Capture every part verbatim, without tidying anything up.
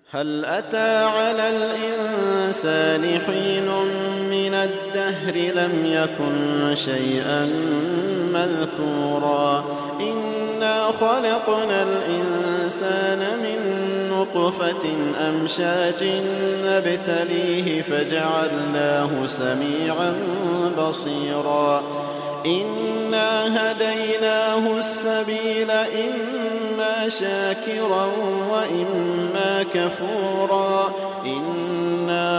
هل أتى على الإنسان حين من الدهر لم يكن شيئا مذكورا إنا خلقنا الإنسان من نطفة أمشاج نبتليه فجعلناه سميعا بصيرا إنا هديناه السبيل إما شاكرا وإما كفورا إنا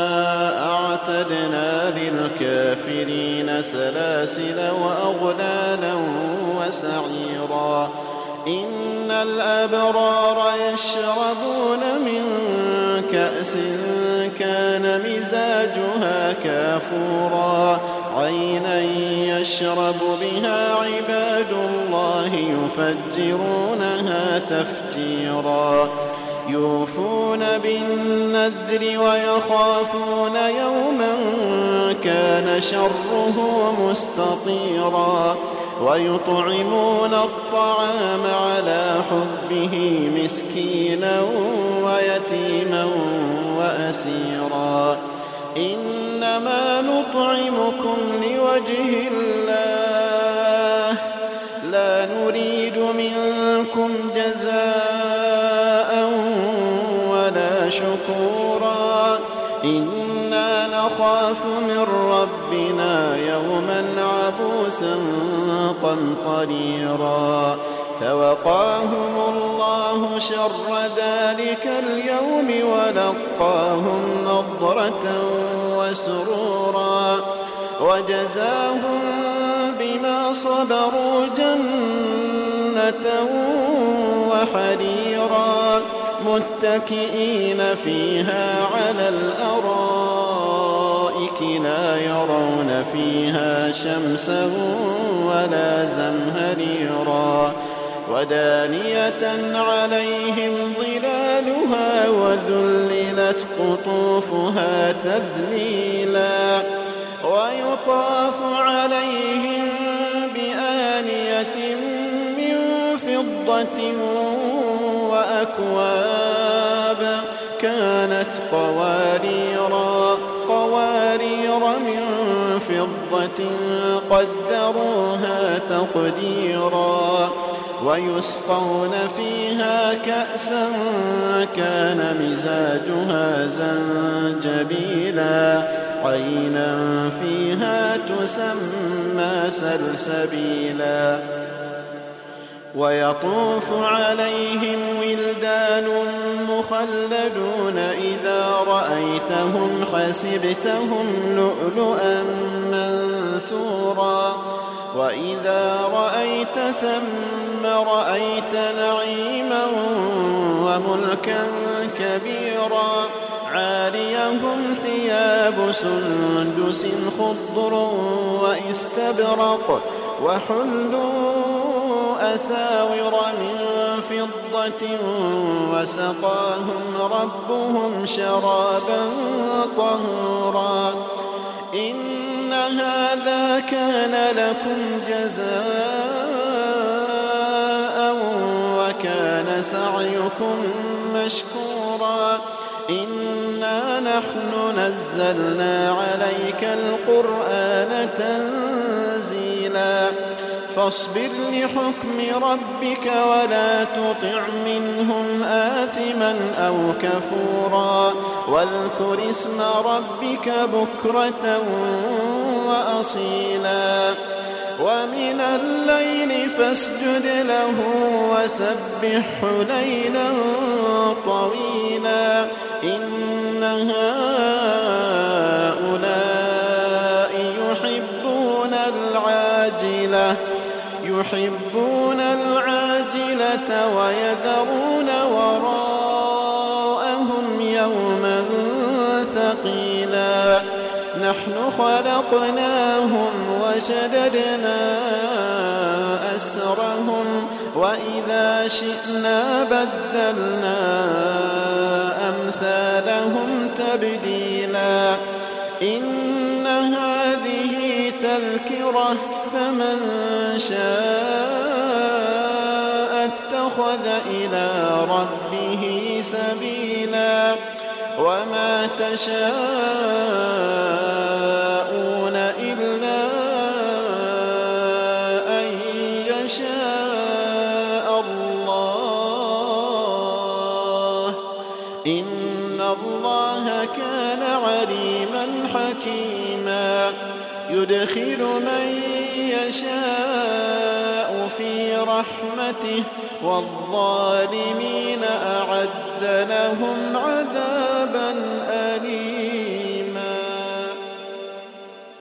أعتدنا للكافرين سلاسل وأغلالا وسعيرا إن الأبرار يشربون من كأس كان مزاجها كافورا عينا يشرب بها عباد الله يفجرونها تفجيرا يوفون بالنذر ويخافون يوما كان شره مستطيرا ويطعمون الطعام على حبه مسكينا ويتيما وأسيرا إنما نطعمكم لوجه الله لا نريد منكم جزاء ولا شكورا إنا نخاف من ربنا يوما عبوسا قمطريرا فوقاهم الله شر ذلك اليوم ولقاهم نضرة وسرورا وجزاهم بما صبروا جنة وحريرا متكئين فيها على الأرائك لا يرون فيها شمسا ولا زمهريرا ودانية عليهم ظلالها وذللت قطوفها تذليلا ويطاف عليهم بآنية من فضة وأكواب كانت قواريرا قوارير من فضة قدروها تقديرا ويسقون فيها كأسا كان مزاجها زنجبيلا عينا فيها تسمى سلسبيلا ويطوف عليهم ولدان مخلدون إذا رأيتهم حسبتهم لؤلؤا منثورا وإذا رأيت ثم رأيت نعيما وملكا كبيرا عاليهم ثياب سندس خضر واستبرق وحلوا أساور من فضة وسقاهم ربهم شرابا طهورا إن هذا كان لكم جزاء وكان سعيكم مشكورا إنا نحن نزلنا عليك القرآن تنزيلا فاصبر لحكم ربك ولا تطع منهم آثما أو كفورا واذكر اسم ربك بكرة وأصيلا ومن الليل فاسجد له وسبحه ليلا طويلا إن هؤلاء يحبون العاجلة يحبون العاجلة ويذرون وراءهم يوما ثقيلا نحن خلقناهم وشددنا أسرهم وإذا شئنا بدلنا أمثالهم تبديلا إن هذه تذكرة فمن شاء اتخذ إلى ربه سبيلا تفصيلا وما تشاءون إلا أن يشاء الله إن الله كان عليما حكيما يدخل من يشاء في رحمته والظالمين أعد لهم عذابا أليما.